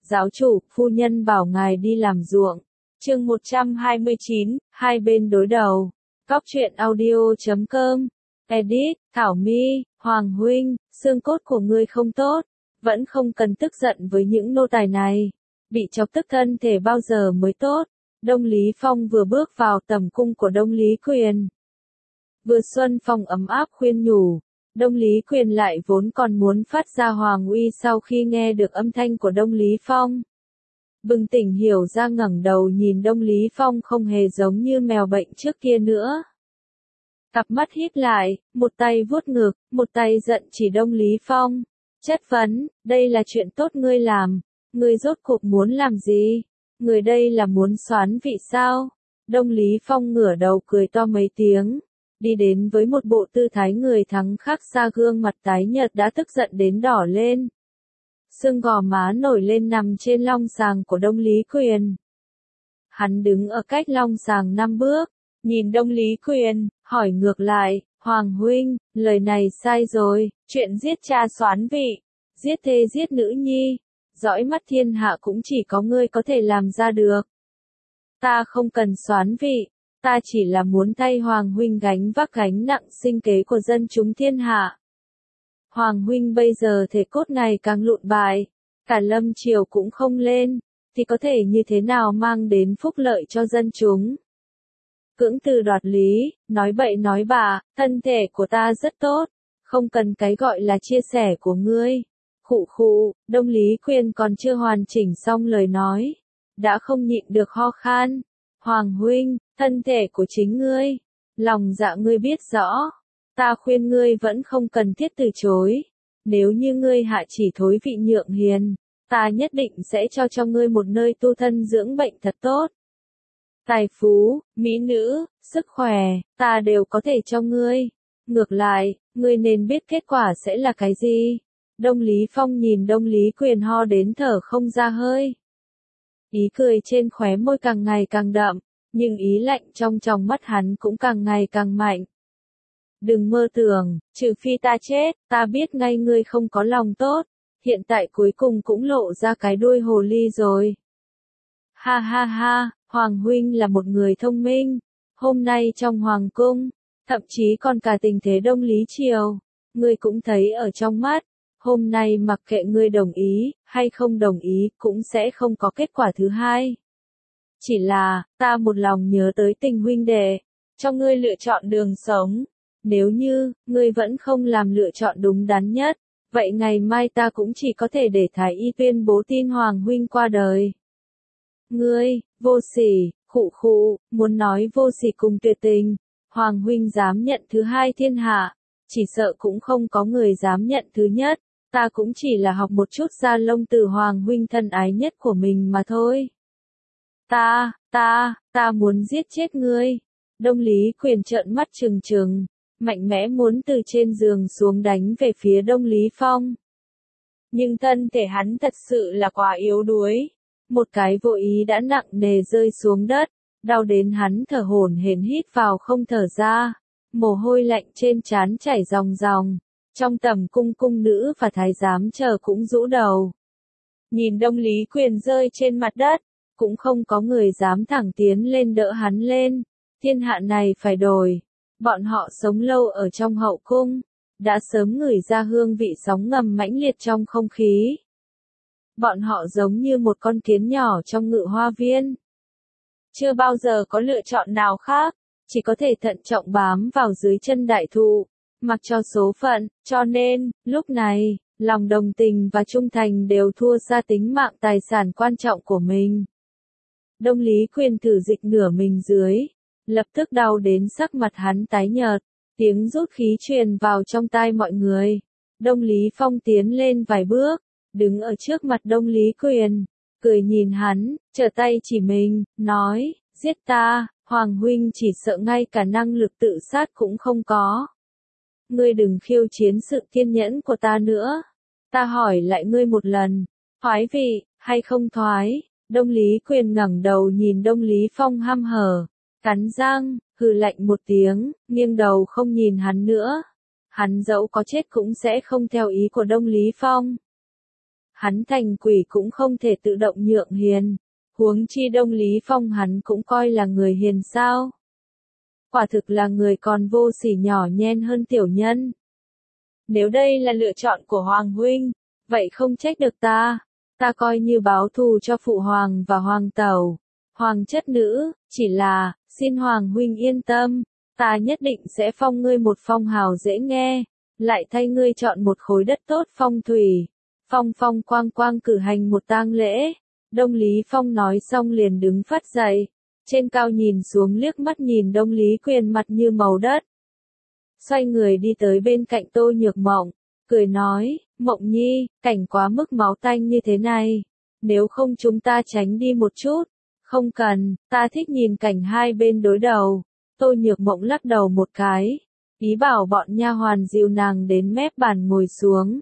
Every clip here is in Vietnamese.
Giáo chủ, phu nhân bảo ngài đi làm ruộng. Chương 129, hai bên đối đầu. Cóc truyện audio.com. Edit, Thảo My, Hoàng huynh, xương cốt của ngươi không tốt, vẫn không cần tức giận với những nô tài này. Bị chọc tức thân thể bao giờ mới tốt. Đông Lý Phong vừa bước vào tầm cung của Đông Lý Quyền. Vừa xuân phong ấm áp khuyên nhủ. Đông Lý Quyền lại vốn còn muốn phát ra hoàng uy sau khi nghe được âm thanh của Đông Lý Phong. Bừng tỉnh hiểu ra ngẩng đầu nhìn Đông Lý Phong không hề giống như mèo bệnh trước kia nữa. Cặp mắt híp lại, một tay vuốt ngực, một tay giận chỉ Đông Lý Phong. Chất vấn, đây là chuyện tốt ngươi làm, ngươi rốt cuộc muốn làm gì? Người đây là muốn xoán vị sao? Đông Lý Phong ngửa đầu cười to mấy tiếng, đi đến với một bộ tư thái người thắng khác xa gương mặt tái nhợt đã tức giận đến đỏ lên. Xương gò má nổi lên nằm trên long sàng của Đông Lý Quyền. Hắn đứng ở cách long sàng 5 bước, nhìn Đông Lý Quyền, hỏi ngược lại, Hoàng huynh, lời này sai rồi, chuyện giết cha xoán vị, giết thê giết nữ nhi, dõi mắt thiên hạ cũng chỉ có ngươi có thể làm ra được. Ta không cần xoán vị, ta chỉ là muốn thay Hoàng huynh gánh vác gánh nặng sinh kế của dân chúng thiên hạ. Hoàng huynh bây giờ thể cốt này càng lụn bại, cả lâm triều cũng không lên, thì có thể như thế nào mang đến phúc lợi cho dân chúng? Cưỡng từ đoạt lý, nói bậy nói bạ, thân thể của ta rất tốt, không cần cái gọi là chia sẻ của ngươi. Khụ khụ, Đông Lý Quyền còn chưa hoàn chỉnh xong lời nói, đã không nhịn được ho khan. Hoàng huynh, thân thể của chính ngươi, lòng dạ ngươi biết rõ, ta khuyên ngươi vẫn không cần thiết từ chối. Nếu như ngươi hạ chỉ thối vị nhượng hiền, ta nhất định sẽ cho ngươi một nơi tu thân dưỡng bệnh thật tốt. Tài phú, mỹ nữ, sức khỏe, ta đều có thể cho ngươi. Ngược lại, ngươi nên biết kết quả sẽ là cái gì. Đông Lý Phong nhìn Đông Lý Quyền ho đến thở không ra hơi. Ý cười trên khóe môi càng ngày càng đậm, nhưng ý lạnh trong tròng mắt hắn cũng càng ngày càng mạnh. Đừng mơ tưởng, trừ phi ta chết, ta biết ngay ngươi không có lòng tốt, hiện tại cuối cùng cũng lộ ra cái đuôi hồ ly rồi. Ha ha ha, Hoàng huynh là một người thông minh, hôm nay trong Hoàng cung, thậm chí còn cả tình thế Đông Lý Triều, ngươi cũng thấy ở trong mắt, hôm nay mặc kệ ngươi đồng ý, hay không đồng ý, cũng sẽ không có kết quả thứ hai. Chỉ là, ta một lòng nhớ tới tình huynh đệ, cho ngươi lựa chọn đường sống. Nếu như, ngươi vẫn không làm lựa chọn đúng đắn nhất, vậy ngày mai ta cũng chỉ có thể để Thái Y tuyên bố tin Hoàng huynh qua đời. Ngươi, vô sỉ, khụ khụ, muốn nói vô sỉ cùng tuyệt tình, Hoàng huynh dám nhận thứ hai thiên hạ, chỉ sợ cũng không có người dám nhận thứ nhất, ta cũng chỉ là học một chút da lông từ Hoàng huynh thân ái nhất của mình mà thôi. Ta muốn giết chết ngươi. Đông Lý Quyền trợn mắt trừng trừng, mạnh mẽ muốn từ trên giường xuống đánh về phía Đông Lý Phong. Nhưng thân thể hắn thật sự là quá yếu đuối. Một cái vô ý đã nặng nề rơi xuống đất, đau đến hắn thở hổn hển hít vào không thở ra. Mồ hôi lạnh trên trán chảy ròng ròng. Trong tầm cung cung nữ và thái giám chờ cũng rũ đầu. Nhìn Đông Lý Quyền rơi trên mặt đất, cũng không có người dám thẳng tiến lên đỡ hắn lên. Thiên hạ này phải đổi. Bọn họ sống lâu ở trong hậu cung, đã sớm ngửi ra hương vị sóng ngầm mãnh liệt trong không khí. Bọn họ giống như một con kiến nhỏ trong ngự hoa viên. Chưa bao giờ có lựa chọn nào khác, chỉ có thể thận trọng bám vào dưới chân đại thụ, mặc cho số phận, cho nên, lúc này, lòng đồng tình và trung thành đều thua xa tính mạng tài sản quan trọng của mình. Đông Lý Quyền thử dịch nửa mình dưới, lập tức đau đến sắc mặt hắn tái nhợt, tiếng rút khí truyền vào trong tai mọi người. Đông Lý Phong tiến lên vài bước, đứng ở trước mặt Đông Lý Quyền, cười nhìn hắn, trở tay chỉ mình, nói, giết ta, Hoàng huynh chỉ sợ ngay cả năng lực tự sát cũng không có. Ngươi đừng khiêu chiến sự kiên nhẫn của ta nữa. Ta hỏi lại ngươi một lần, thoái vị, hay không thoái? Đông Lý Quyền ngẩng đầu nhìn Đông Lý Phong hăm hở, cắn răng, hừ lạnh một tiếng, nghiêng đầu không nhìn hắn nữa. Hắn dẫu có chết cũng sẽ không theo ý của Đông Lý Phong. hắn thành quỷ cũng không thể tự động nhượng hiền, huống chi Đông Lý Phong hắn cũng coi là người hiền sao. Quả thực là người còn vô sỉ nhỏ nhen hơn tiểu nhân. Nếu đây là lựa chọn của Hoàng huynh, vậy không trách được ta coi như báo thù cho phụ hoàng và hoàng tẩu, hoàng chất nữ, chỉ là, xin Hoàng huynh yên tâm, ta nhất định sẽ phong ngươi một phong hào dễ nghe, lại thay ngươi chọn một khối đất tốt phong thủy, phong phong quang quang cử hành một tang lễ. Đông Lý Phong nói xong liền đứng phát dậy, trên cao nhìn xuống liếc mắt nhìn Đông Lý Quyền mặt như màu đất. Xoay người đi tới bên cạnh Tô Nhược Mộng, cười nói, Mộng Nhi, cảnh quá mức máu tanh như thế này, nếu không chúng ta tránh đi một chút. Không cần, ta thích nhìn cảnh hai bên đối đầu. Tô Nhược Mộng lắc đầu một cái, ý bảo bọn nha hoàn dìu nàng đến mép bàn ngồi xuống.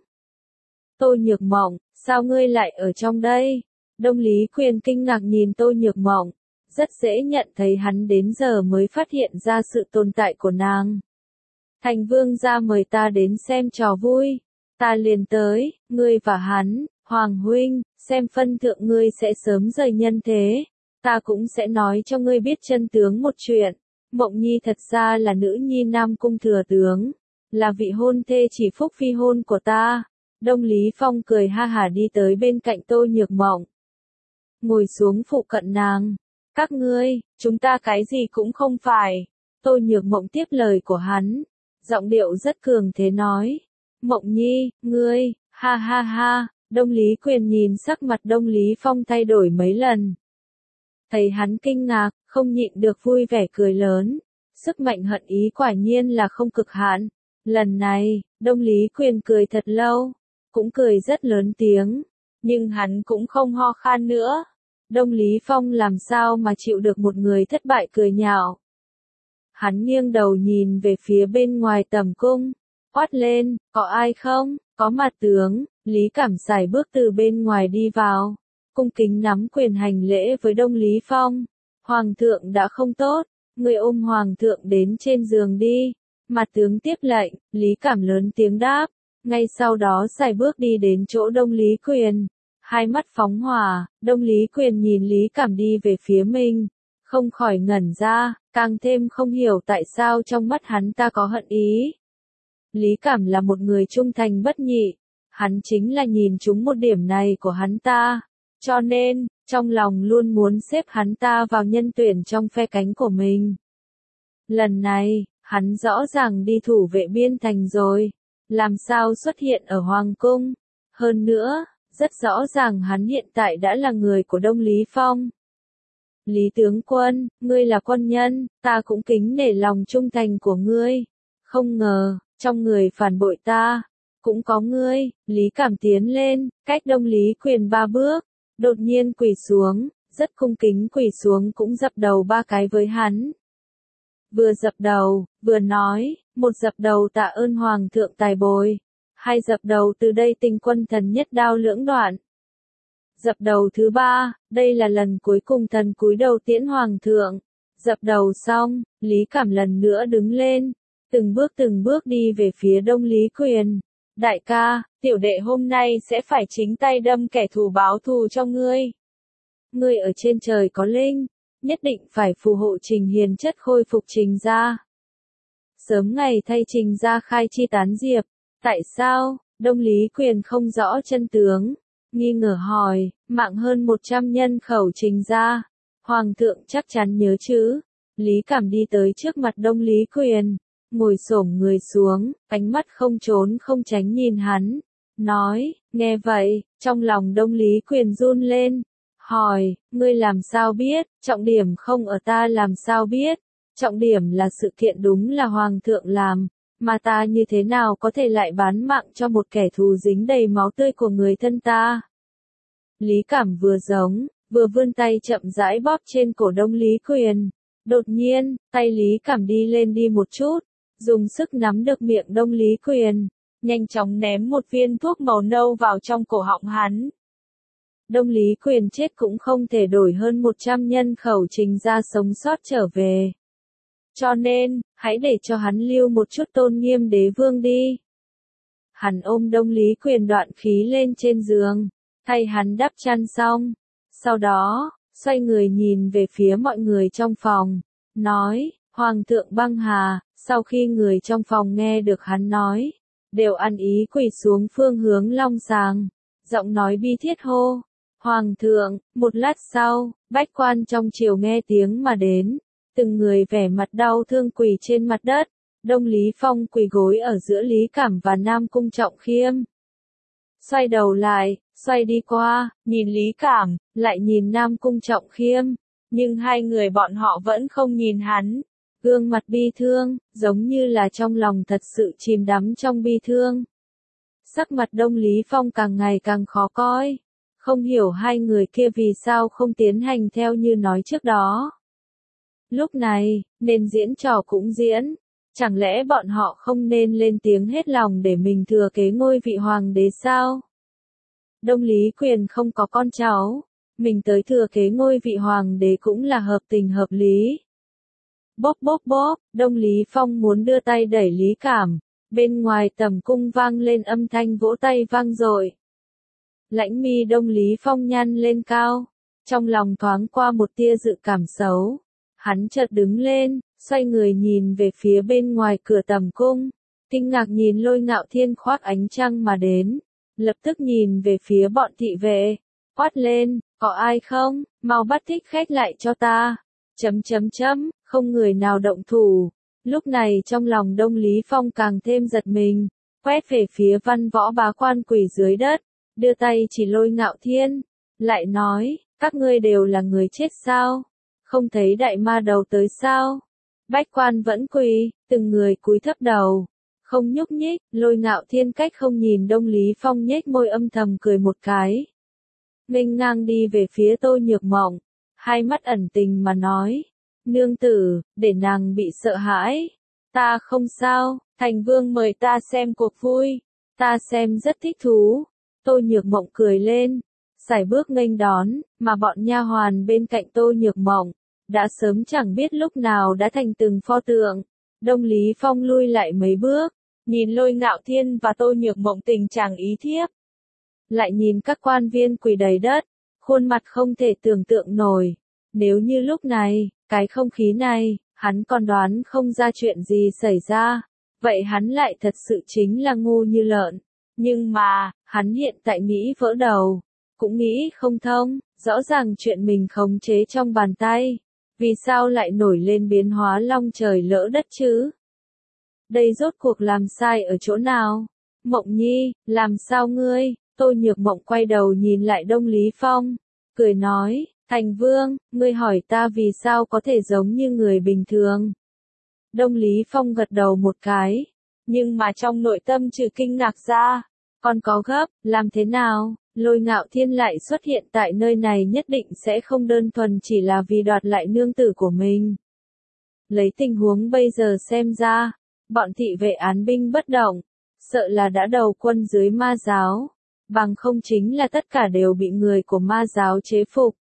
Tô Nhược Mộng, sao ngươi lại ở trong đây? Đông Lý Quyền kinh ngạc nhìn Tô Nhược Mộng, rất dễ nhận thấy hắn đến giờ mới phát hiện ra sự tồn tại của nàng. Thành Vương gia mời ta đến xem trò vui, ta liền tới, ngươi và hắn, Hoàng huynh, xem phân thượng ngươi sẽ sớm rời nhân thế, ta cũng sẽ nói cho ngươi biết chân tướng một chuyện. Mộng Nhi thật ra là nữ nhi Nam Cung thừa tướng, là vị hôn thê chỉ phúc phi hôn của ta. Đông Lý Phong cười ha hả đi tới bên cạnh Tô Nhược Mộng, ngồi xuống phụ cận nàng. Các ngươi, chúng ta cái gì cũng không phải. Tô Nhược Mộng tiếp lời của hắn, giọng điệu rất cường thế nói. Mộng Nhi, ngươi, ha ha ha. Đông Lý Quyền nhìn sắc mặt Đông Lý Phong thay đổi mấy lần. Thấy hắn kinh ngạc, không nhịn được vui vẻ cười lớn. Sức mạnh hận ý quả nhiên là không cực hạn. Lần này, Đông Lý Quyền cười thật lâu, cũng cười rất lớn tiếng, nhưng hắn cũng không ho khan nữa. Đông Lý Phong làm sao mà chịu được một người thất bại cười nhạo. Hắn nghiêng đầu nhìn về phía bên ngoài tầm cung, quát lên, có ai không? Có mặt tướng. Lý Cảm sải bước từ bên ngoài đi vào, cung kính nắm quyền hành lễ với Đông Lý Phong. Hoàng thượng đã không tốt, người ôm hoàng thượng đến trên giường đi. Mặt tướng tiếp lệnh, Lý Cảm lớn tiếng đáp, ngay sau đó sải bước đi đến chỗ Đông Lý Quyền. Hai mắt phóng hỏa, Đông Lý Quyền nhìn Lý Cảm đi về phía mình, không khỏi ngẩn ra, càng thêm không hiểu tại sao trong mắt hắn ta có hận ý. Lý Cảm là một người trung thành bất nhị, hắn chính là nhìn trúng một điểm này của hắn ta, cho nên, trong lòng luôn muốn xếp hắn ta vào nhân tuyển trong phe cánh của mình. Lần này, hắn rõ ràng đi thủ vệ biên thành rồi, làm sao xuất hiện ở Hoàng cung, hơn nữa, rất rõ ràng hắn hiện tại đã là người của Đông Lý Phong. Lý tướng quân, ngươi là quân nhân, ta cũng kính nể lòng trung thành của ngươi. Không ngờ, trong người phản bội ta, cũng có ngươi. Lý Cảm tiến lên, cách Đông Lý Quyền 3 bước, đột nhiên quỳ xuống, rất cung kính quỳ xuống cũng dập đầu 3 cái với hắn. Vừa dập đầu, vừa nói, một dập đầu tạ ơn Hoàng thượng tài bồi, hai dập đầu từ đây tình quân thần nhất đao lưỡng đoạn. Dập đầu thứ 3, đây là lần cuối cùng thần cúi đầu tiễn Hoàng thượng. Dập đầu xong, Lý Cảm lần nữa đứng lên, từng bước đi về phía Đông Lý Quyền. Đại ca, tiểu đệ hôm nay sẽ phải chính tay đâm kẻ thù báo thù cho ngươi. Ngươi ở trên trời có linh, nhất định phải phù hộ Trình Hiền chất khôi phục Trình gia. Sớm ngày thay Trình gia khai chi tán diệp. Tại sao? Đông Lý Quyền không rõ chân tướng, nghi ngờ hỏi, mạng hơn 100 nhân khẩu Trình gia, Hoàng thượng chắc chắn nhớ chứ? Lý Cảm đi tới trước mặt Đông Lý Quyền, ngồi xổm người xuống, ánh mắt không trốn không tránh nhìn hắn, nói, nghe vậy, trong lòng Đông Lý Quyền run lên, hỏi, ngươi làm sao biết? Trọng điểm không ở ta làm sao biết, trọng điểm là sự kiện đúng là Hoàng thượng làm, mà ta như thế nào có thể lại bán mạng cho một kẻ thù dính đầy máu tươi của người thân ta? Lý Cảm vừa giống, vừa vươn tay chậm rãi bóp trên cổ Đông Lý Quyền. Đột nhiên, tay Lý Cảm đi lên đi một chút, dùng sức nắm được miệng Đông Lý Quyền, nhanh chóng ném một viên thuốc màu nâu vào trong cổ họng hắn. Đông Lý Quyền chết cũng không thể đổi hơn 100 nhân khẩu Trình gia sống sót trở về. Cho nên, hãy để cho hắn lưu một chút tôn nghiêm đế vương đi. Hắn ôm Đông Lý Quyền đoạn khí lên trên giường, thay hắn đắp chăn xong. Sau đó, xoay người nhìn về phía mọi người trong phòng, nói, Hoàng thượng băng hà. Sau khi người trong phòng nghe được hắn nói, đều ăn ý quỳ xuống phương hướng long sàng, giọng nói bi thiết hô, Hoàng thượng. Một lát sau, bách quan trong triều nghe tiếng mà đến, từng người vẻ mặt đau thương quỳ trên mặt đất. Đông Lý Phong quỳ gối ở giữa Lý Cảm và Nam Cung Trọng Khiêm. Xoay đầu lại, xoay đi qua, nhìn Lý Cảm, lại nhìn Nam Cung Trọng Khiêm, nhưng hai người bọn họ vẫn không nhìn hắn. Gương mặt bi thương, giống như là trong lòng thật sự chìm đắm trong bi thương. Sắc mặt Đông Lý Phong càng ngày càng khó coi, không hiểu hai người kia vì sao không tiến hành theo như nói trước đó. Lúc này, nên diễn trò cũng diễn, chẳng lẽ bọn họ không nên lên tiếng hết lòng để mình thừa kế ngôi vị hoàng đế sao? Đông Lý Quyền không có con cháu, mình tới thừa kế ngôi vị hoàng đế cũng là hợp tình hợp lý. Bốp bốp bốp, Đông Lý Phong muốn đưa tay đẩy Lý Cảm, bên ngoài tầm cung vang lên âm thanh vỗ tay vang dội. Lãnh mi Đông Lý Phong nhăn lên cao, trong lòng thoáng qua một tia dự cảm xấu. Hắn chợt đứng lên, xoay người nhìn về phía bên ngoài cửa tầm cung, kinh ngạc nhìn Lôi Ngạo Thiên khoác ánh trăng mà đến, lập tức nhìn về phía bọn thị vệ, quát lên, có ai không, mau bắt thích khách lại cho ta. Không người nào động thủ. Lúc này trong lòng Đông Lý Phong càng thêm giật mình, quét về phía văn võ bá quan quỳ dưới đất, đưa tay chỉ Lôi Ngạo Thiên, lại nói, các ngươi đều là người chết sao? Không thấy đại ma đầu tới sao? Bách quan vẫn quỳ, từng người cúi thấp đầu, không nhúc nhích. Lôi Ngạo Thiên cách không nhìn Đông Lý Phong nhếch môi âm thầm cười một cái, nghênh ngang đi về phía Tô Nhược Mộng, hai mắt ẩn tình mà nói, nương tử, để nàng bị sợ hãi. Ta không sao, thành vương mời ta xem cuộc vui, ta xem rất thích thú. Tô Nhược Mộng cười lên, sải bước nghênh đón, mà bọn nha hoàn bên cạnh Tô Nhược Mộng đã sớm chẳng biết lúc nào đã thành từng pho tượng. Đông Lý Phong lui lại mấy bước, nhìn Lôi Ngạo Thiên và Tô Nhược Mộng tình trạng ý thiếp, lại nhìn các quan viên quỳ đầy đất, khuôn mặt không thể tưởng tượng nổi. Nếu như lúc này, cái không khí này, hắn còn đoán không ra chuyện gì xảy ra, vậy hắn lại thật sự chính là ngu như lợn. Nhưng mà, hắn hiện tại nghĩ vỡ đầu, cũng nghĩ không thông, rõ ràng chuyện mình khống chế trong bàn tay, vì sao lại nổi lên biến hóa long trời lỡ đất chứ? Đây rốt cuộc làm sai ở chỗ nào? Mộng Nhi, làm sao ngươi? Tô Nhược Mộng quay đầu nhìn lại Đông Lý Phong, cười nói, thành vương, ngươi hỏi ta vì sao có thể giống như người bình thường. Đông Lý Phong gật đầu một cái, nhưng mà trong nội tâm trừ kinh ngạc ra, còn có gấp, làm thế nào? Lôi Ngạo Thiên lại xuất hiện tại nơi này nhất định sẽ không đơn thuần chỉ là vì đoạt lại nương tử của mình. Lấy tình huống bây giờ xem ra, bọn thị vệ án binh bất động, sợ là đã đầu quân dưới ma giáo, bằng không chính là tất cả đều bị người của ma giáo chế phục.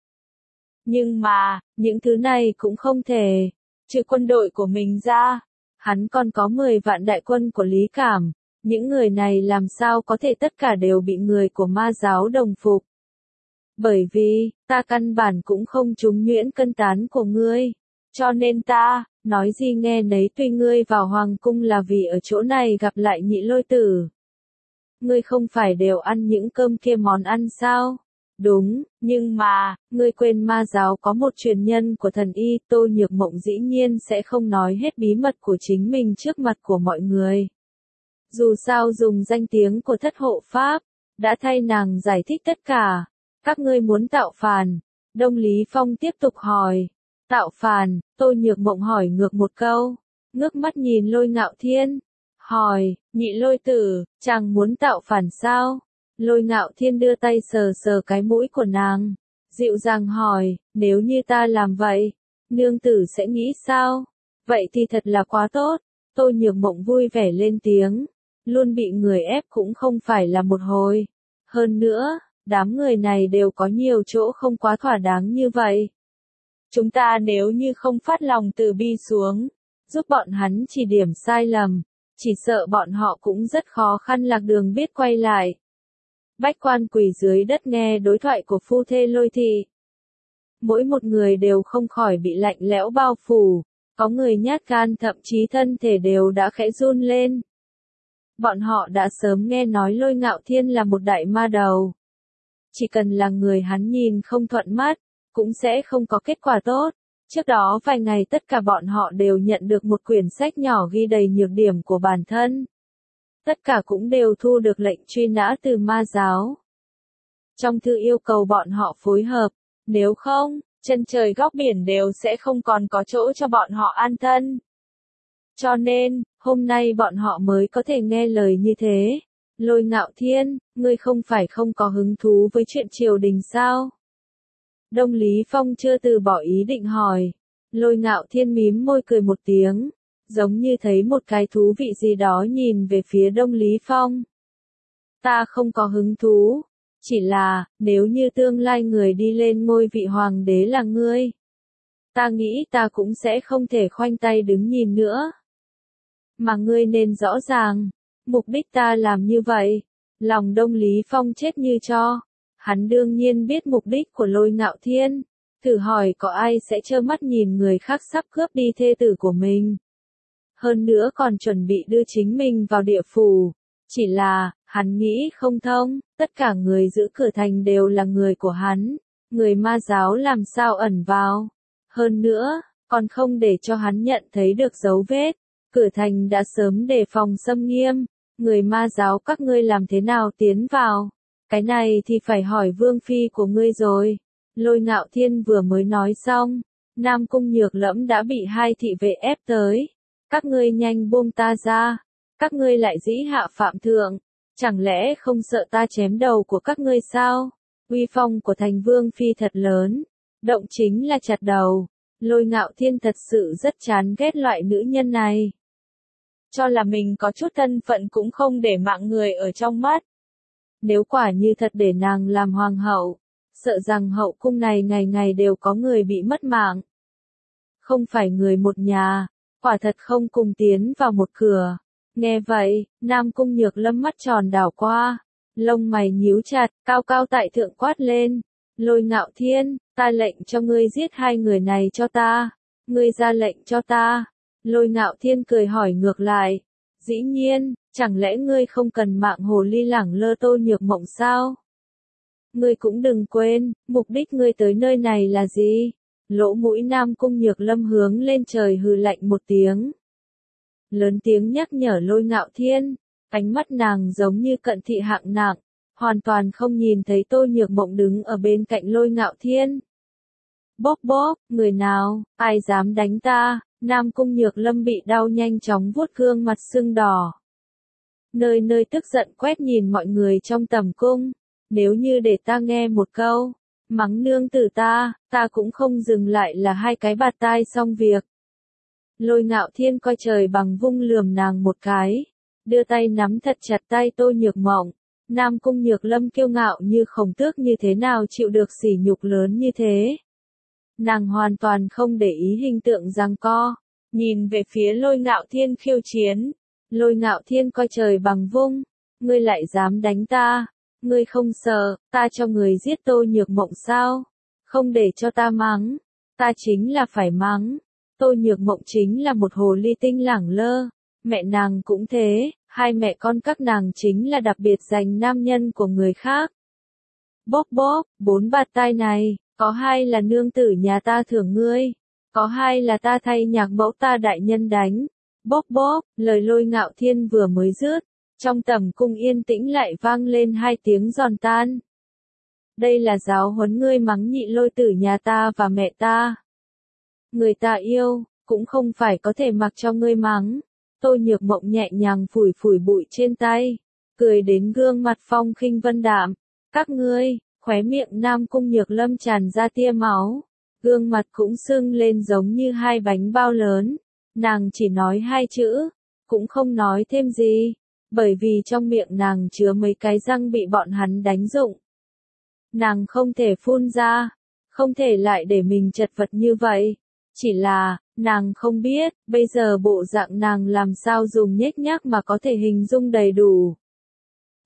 Nhưng mà, những thứ này cũng không thể, trừ quân đội của mình ra, hắn còn có 10 vạn đại quân của Lý Cảm, những người này làm sao có thể tất cả đều bị người của ma giáo đồng phục. Bởi vì, ta căn bản cũng không trúng nhuyễn cân tán của ngươi, cho nên ta, nói gì nghe nấy tùy ngươi vào hoàng cung là vì ở chỗ này gặp lại Nhị Lôi Tử. Ngươi không phải đều ăn những cơm kia món ăn sao? Đúng, nhưng mà, ngươi quên ma giáo có một truyền nhân của thần y. Tô Nhược Mộng dĩ nhiên sẽ không nói hết bí mật của chính mình trước mặt của mọi người. Dù sao dùng danh tiếng của thất hộ pháp, đã thay nàng giải thích tất cả. Các ngươi muốn tạo phản? Đông Lý Phong tiếp tục hỏi. Tạo phản? Tô Nhược Mộng hỏi ngược một câu, ngước mắt nhìn Lôi Ngạo Thiên, hỏi, Nhị Lôi Tử, chàng muốn tạo phản sao? Lôi Ngạo Thiên đưa tay sờ sờ cái mũi của nàng, dịu dàng hỏi, nếu như ta làm vậy, nương tử sẽ nghĩ sao? Vậy thì thật là quá tốt. Tô Nhược Mộng vui vẻ lên tiếng, luôn bị người ép cũng không phải là một hồi. Hơn nữa, đám người này đều có nhiều chỗ không quá thỏa đáng như vậy. Chúng ta nếu như không phát lòng từ bi xuống, giúp bọn hắn chỉ điểm sai lầm, chỉ sợ bọn họ cũng rất khó khăn lạc đường biết quay lại. Bách quan quỳ dưới đất nghe đối thoại của phu thê Lôi Thị. Mỗi một người đều không khỏi bị lạnh lẽo bao phủ, có người nhát gan thậm chí thân thể đều đã khẽ run lên. Bọn họ đã sớm nghe nói Lôi Ngạo Thiên là một đại ma đầu. Chỉ cần là người hắn nhìn không thuận mắt, cũng sẽ không có kết quả tốt. Trước đó vài ngày tất cả bọn họ đều nhận được một quyển sách nhỏ ghi đầy nhược điểm của bản thân. Tất cả cũng đều thu được lệnh truy nã từ ma giáo. Trong thư yêu cầu bọn họ phối hợp, nếu không, chân trời góc biển đều sẽ không còn có chỗ cho bọn họ an thân. Cho nên, hôm nay bọn họ mới có thể nghe lời như thế. Lôi Ngạo Thiên, ngươi không phải không có hứng thú với chuyện triều đình sao? Đông Lý Phong chưa từ bỏ ý định hỏi. Lôi Ngạo Thiên mím môi cười một tiếng, giống như thấy một cái thú vị gì đó nhìn về phía Đông Lý Phong. Ta không có hứng thú, chỉ là, nếu như tương lai người đi lên ngôi vị hoàng đế là ngươi, ta nghĩ ta cũng sẽ không thể khoanh tay đứng nhìn nữa. Mà ngươi nên rõ ràng, mục đích ta làm như vậy, lòng Đông Lý Phong chết như tro. Hắn đương nhiên biết mục đích của Lôi Ngạo Thiên, thử hỏi có ai sẽ trơ mắt nhìn người khác sắp cướp đi thê tử của mình. Hơn nữa còn chuẩn bị đưa chính mình vào địa phủ. Chỉ là, hắn nghĩ không thông, tất cả người giữ cửa thành đều là người của hắn, người ma giáo làm sao ẩn vào. Hơn nữa, còn không để cho hắn nhận thấy được dấu vết, cửa thành đã sớm đề phòng xâm nghiêm, người ma giáo các ngươi làm thế nào tiến vào. Cái này thì phải hỏi vương phi của ngươi rồi. Lôi Ngạo Thiên vừa mới nói xong, Nam Cung Nhược Lẫm đã bị hai thị vệ ép tới. Các ngươi nhanh buông ta ra, các ngươi lại dĩ hạ phạm thượng, chẳng lẽ không sợ ta chém đầu của các ngươi sao? Uy phong của thành vương phi thật lớn, động chính là chặt đầu. Lôi Ngạo Thiên thật sự rất chán ghét loại nữ nhân này. Cho là mình có chút thân phận cũng không để mạng người ở trong mắt. Nếu quả như thật để nàng làm hoàng hậu, sợ rằng hậu cung này ngày ngày đều có người bị mất mạng. Không phải người một nhà, quả thật không cùng tiến vào một cửa. Nghe vậy, Nam Cung Nhược Lâm mắt tròn đảo qua, lông mày nhíu chặt, cao cao tại thượng quát lên. Lôi Ngạo Thiên, ta lệnh cho ngươi giết hai người này cho ta. Ngươi ra lệnh cho ta. Lôi Ngạo Thiên cười hỏi ngược lại. Dĩ nhiên, chẳng lẽ ngươi không cần mạng hồ ly lẳng lơ Tô Nhược Mộng sao? Ngươi cũng đừng quên, mục đích ngươi tới nơi này là gì? Lỗ mũi Nam Cung Nhược Lâm hướng lên trời hừ lạnh một tiếng. Lớn tiếng nhắc nhở Lôi Ngạo Thiên, ánh mắt nàng giống như cận thị hạng nặng, hoàn toàn không nhìn thấy Tô Nhược Mộng đứng ở bên cạnh Lôi Ngạo Thiên. Bốp bốp, người nào, ai dám đánh ta? Nam Cung Nhược Lâm bị đau nhanh chóng vuốt gương mặt sưng đỏ. Nơi nơi tức giận quét nhìn mọi người trong tầm cung. Nếu như để ta nghe một câu, mắng nương tử ta cũng không dừng lại là hai cái bạt tai xong việc. Lôi Ngạo Thiên coi trời bằng vung lườm nàng một cái, đưa tay nắm thật chặt tay Tô Nhược Mộng. Nam Cung Nhược Lâm kiêu ngạo như Khổng Tước như thế nào chịu được sỉ nhục lớn như thế. Nàng hoàn toàn không để ý hình tượng giằng co, nhìn về phía Lôi Ngạo Thiên khiêu chiến. Lôi Ngạo Thiên coi trời bằng vung, ngươi lại dám đánh ta, ngươi không sợ, ta cho người giết Tô Nhược Mộng sao? Không để cho ta mắng, ta chính là phải mắng. Tô Nhược Mộng chính là một hồ ly tinh lẳng lơ, mẹ nàng cũng thế, hai mẹ con các nàng chính là đặc biệt dành nam nhân của người khác. Bốp bốp, 4 bạt tai này, có 2 là nương tử nhà ta thưởng ngươi, có 2 là ta thay nhạc mẫu ta đại nhân đánh. Bốp bốp, lời Lôi Ngạo Thiên vừa mới dứt, trong tầm cung yên tĩnh lại vang lên 2 tiếng giòn tan. Đây là giáo huấn ngươi mắng nhị lôi tử nhà ta và mẹ ta. Người ta yêu, cũng không phải có thể mặc cho ngươi mắng. Tô Nhược Mộng nhẹ nhàng phủi phủi bụi trên tay, cười đến gương mặt phong khinh vân đạm. Các ngươi, khóe miệng Nam Cung Nhược Lâm tràn ra tia máu, gương mặt cũng sưng lên giống như 2 bánh bao lớn. Nàng chỉ nói 2 chữ, cũng không nói thêm gì, bởi vì trong miệng nàng chứa mấy cái răng bị bọn hắn đánh rụng. Nàng không thể phun ra, không thể lại để mình chật vật như vậy. Chỉ là, nàng không biết, bây giờ bộ dạng nàng làm sao dùng nhếch nhác mà có thể hình dung đầy đủ.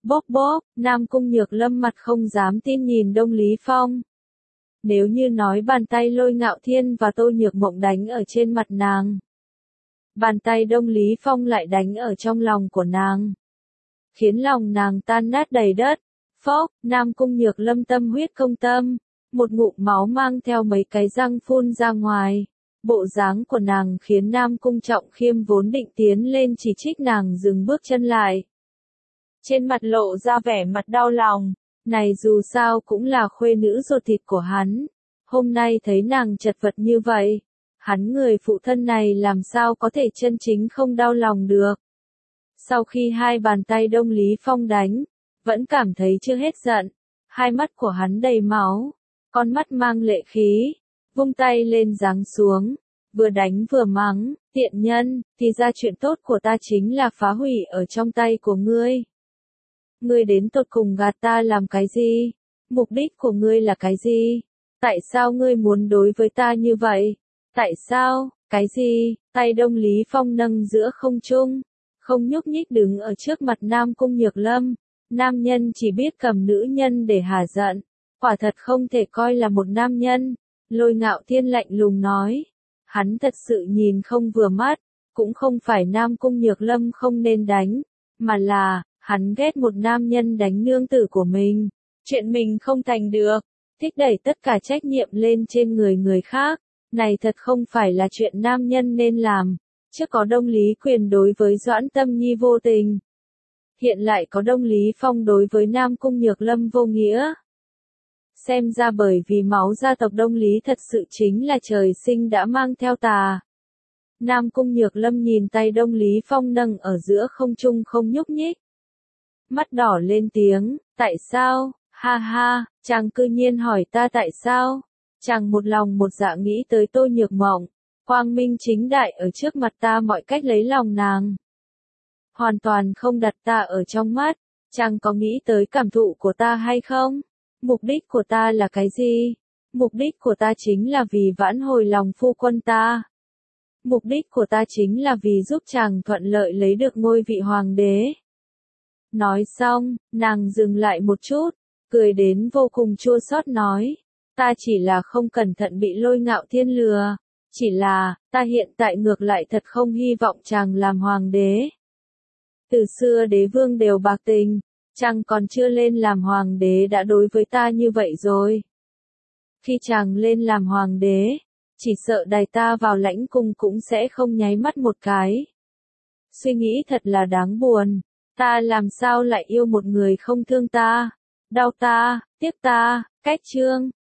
Bốp bốp, Nam Cung Nhược Lâm mặt không dám tin nhìn Đông Lý Phong. Nếu như nói bàn tay Lôi Ngạo Thiên và Tô Nhược Mộng đánh ở trên mặt nàng, bàn tay Đông Lý Phong lại đánh ở trong lòng của nàng, khiến lòng nàng tan nát đầy đất. Phốc, Nam Cung Nhược Lâm tâm huyết công tâm, một ngụm máu mang theo mấy cái răng phun ra ngoài. Bộ dáng của nàng khiến Nam Cung Trọng Khiêm vốn định tiến lên chỉ trích nàng dừng bước chân lại. Trên mặt lộ ra vẻ mặt đau lòng, này dù sao cũng là khuê nữ ruột thịt của hắn. Hôm nay thấy nàng chật vật như vậy, hắn người phụ thân này làm sao có thể chân chính không đau lòng được. Sau khi hai bàn tay Đông Lý Phong đánh, vẫn cảm thấy chưa hết giận, hai mắt của hắn đầy máu, con mắt mang lệ khí, vung tay lên giáng xuống, vừa đánh vừa mắng, tiện nhân, thì ra chuyện tốt của ta chính là phá hủy ở trong tay của ngươi. Ngươi đến tột cùng gạt ta làm cái gì? Mục đích của ngươi là cái gì? Tại sao ngươi muốn đối với ta như vậy? Tại sao? Cái gì? Tay Đông Lý Phong nâng giữa không trung, không nhúc nhích đứng ở trước mặt Nam Cung Nhược Lâm. Nam nhân chỉ biết cầm nữ nhân để hả giận, quả thật không thể coi là một nam nhân. Lôi Ngạo Thiên lạnh lùng nói, hắn thật sự nhìn không vừa mắt, cũng không phải Nam Cung Nhược Lâm không nên đánh, mà là, hắn ghét một nam nhân đánh nương tử của mình, chuyện mình không thành được, thích đẩy tất cả trách nhiệm lên trên người người khác, này thật không phải là chuyện nam nhân nên làm. Trước có Đông Lý Quyền đối với Doãn Tâm Nhi vô tình, hiện lại có Đông Lý Phong đối với Nam Cung Nhược Lâm vô nghĩa. Xem ra bởi vì máu gia tộc Đông Lý thật sự chính là trời sinh đã mang theo tà. Nam Cung Nhược Lâm nhìn tay Đông Lý Phong nâng ở giữa không trung không nhúc nhích. Mắt đỏ lên tiếng, tại sao, ha ha, chàng cư nhiên hỏi ta tại sao. Chàng một lòng một dạ nghĩ tới Tô Nhược Mộng, quang minh chính đại ở trước mặt ta mọi cách lấy lòng nàng. Hoàn toàn không đặt ta ở trong mắt, chàng có nghĩ tới cảm thụ của ta hay không? Mục đích của ta là cái gì? Mục đích của ta chính là vì vãn hồi lòng phu quân ta. Mục đích của ta chính là vì giúp chàng thuận lợi lấy được ngôi vị hoàng đế. Nói xong, nàng dừng lại một chút, cười đến vô cùng chua xót nói, ta chỉ là không cẩn thận bị Lôi Ngạo Thiên lừa, chỉ là, ta hiện tại ngược lại thật không hy vọng chàng làm hoàng đế. Từ xưa đế vương đều bạc tình, chàng còn chưa lên làm hoàng đế đã đối với ta như vậy rồi. Khi chàng lên làm hoàng đế, chỉ sợ đày ta vào lãnh cung cũng sẽ không nháy mắt một cái. Suy nghĩ thật là đáng buồn, ta làm sao lại yêu một người không thương ta, đau ta, tiếc ta, cách chương.